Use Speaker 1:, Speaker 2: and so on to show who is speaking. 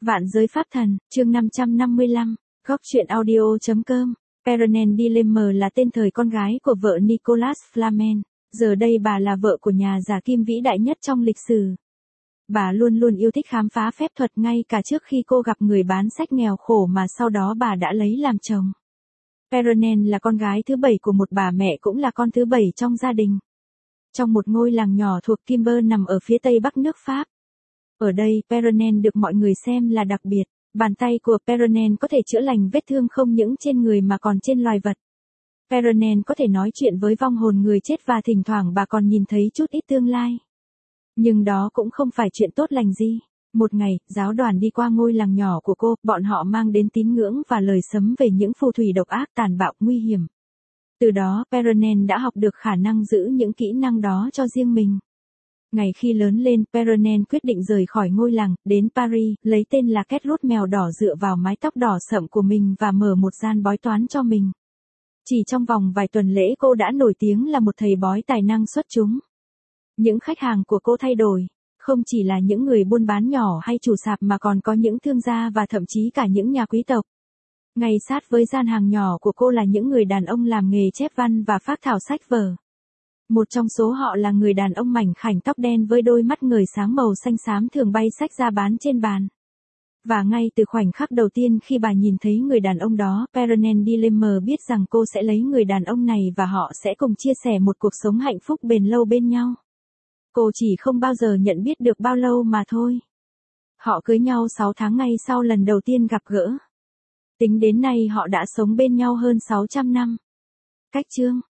Speaker 1: Vạn giới pháp thần, chương 555, góc truyện audio.com. Perenelle Dilemmer là tên thời con gái của vợ Nicolas Flamel. Giờ đây bà là vợ của nhà giả kim vĩ đại nhất trong lịch sử. Bà luôn luôn yêu thích khám phá phép thuật ngay cả trước khi cô gặp người bán sách nghèo khổ mà sau đó bà đã lấy làm chồng. Perenelle là con gái thứ 7 của một bà mẹ cũng là con thứ 7 trong gia đình. Trong một ngôi làng nhỏ thuộc Quimper nằm ở phía tây bắc nước Pháp. Ở đây, Perenelle được mọi người xem là đặc biệt. Bàn tay của Perenelle có thể chữa lành vết thương không những trên người mà còn trên loài vật. Perenelle có thể nói chuyện với vong hồn người chết và thỉnh thoảng bà còn nhìn thấy chút ít tương lai. Nhưng đó cũng không phải chuyện tốt lành gì. Một ngày, giáo đoàn đi qua ngôi làng nhỏ của cô, bọn họ mang đến tín ngưỡng và lời sấm về những phù thủy độc ác tàn bạo nguy hiểm. Từ đó, Perenelle đã học được khả năng giữ những kỹ năng đó cho riêng mình. Ngày khi lớn lên, Perenelle quyết định rời khỏi ngôi làng, đến Paris, lấy tên là Ketlot mèo đỏ dựa vào mái tóc đỏ sậm của mình và mở một gian bói toán cho mình. Chỉ trong vòng vài tuần lễ cô đã nổi tiếng là một thầy bói tài năng xuất chúng. Những khách hàng của cô thay đổi, không chỉ là những người buôn bán nhỏ hay chủ sạp mà còn có những thương gia và thậm chí cả những nhà quý tộc. Ngay sát với gian hàng nhỏ của cô là những người đàn ông làm nghề chép văn và phác thảo sách vở. Một trong số họ là người đàn ông mảnh khảnh tóc đen với đôi mắt ngời sáng màu xanh xám thường bay sách ra bán trên bàn. Và ngay từ khoảnh khắc đầu tiên khi bà nhìn thấy người đàn ông đó, Perenelle Dilemmer biết rằng cô sẽ lấy người đàn ông này và họ sẽ cùng chia sẻ một cuộc sống hạnh phúc bền lâu bên nhau. Cô chỉ không bao giờ nhận biết được bao lâu mà thôi. Họ cưới nhau 6 tháng ngay sau lần đầu tiên gặp gỡ. Tính đến nay họ đã sống bên nhau hơn 600 năm. Cách chương